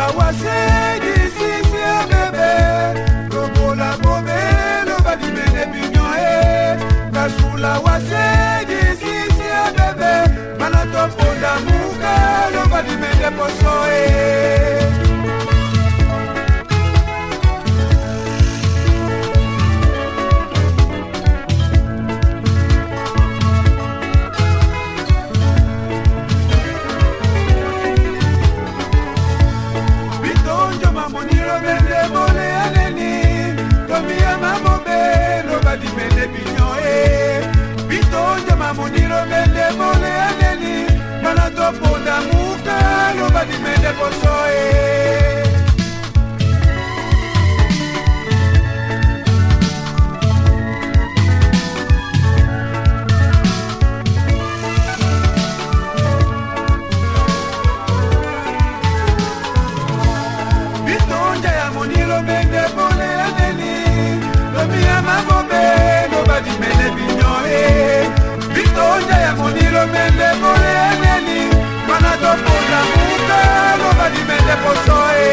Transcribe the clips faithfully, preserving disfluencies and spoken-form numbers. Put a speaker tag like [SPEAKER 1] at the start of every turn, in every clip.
[SPEAKER 1] wase disi si bebe Robola bobe lo badi mene binyo e Kasula wase disi si bebe Mana topo da muka lo badi mene poso e Muniro mende mole aneni Mana topo da muka Lo badi mende posoe Bitonja ya muniro mende mole aneni Lo miya mamobe Lo badi mende binyoe Bitonja ya muniro mende mole aneni Mana topo da muka Lo badi mende posoe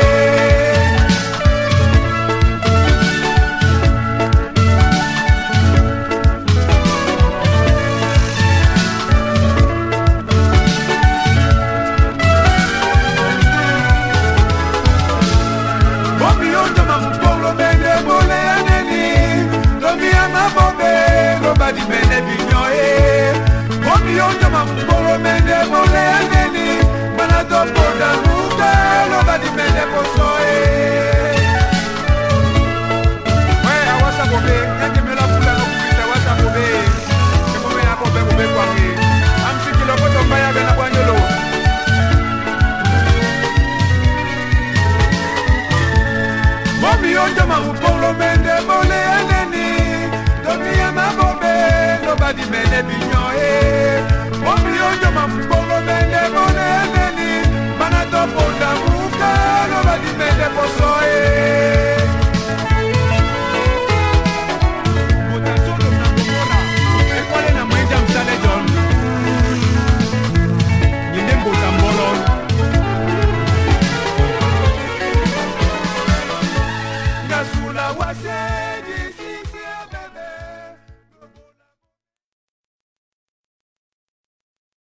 [SPEAKER 1] Bobi onjo mamupolo mende mole aneni Lomi ama bobe Lo badi mende binyoe Bobi onjo mamupolo mende mole aneni Mana topo da muka Lo badi mende posoe Wee awasa bobe Ente me la pula no kupita awasa bobe Eko me na bobe bobe kwa me Amsi kilo koto mbaya bena bwanyolo Bobi onjo mamupolo mende mole aneni Lomi ama bobe Lo badi mende binyoe Bobi onjo mamupolo mende mole aneni Mana topo da muka Lo badi mende posoe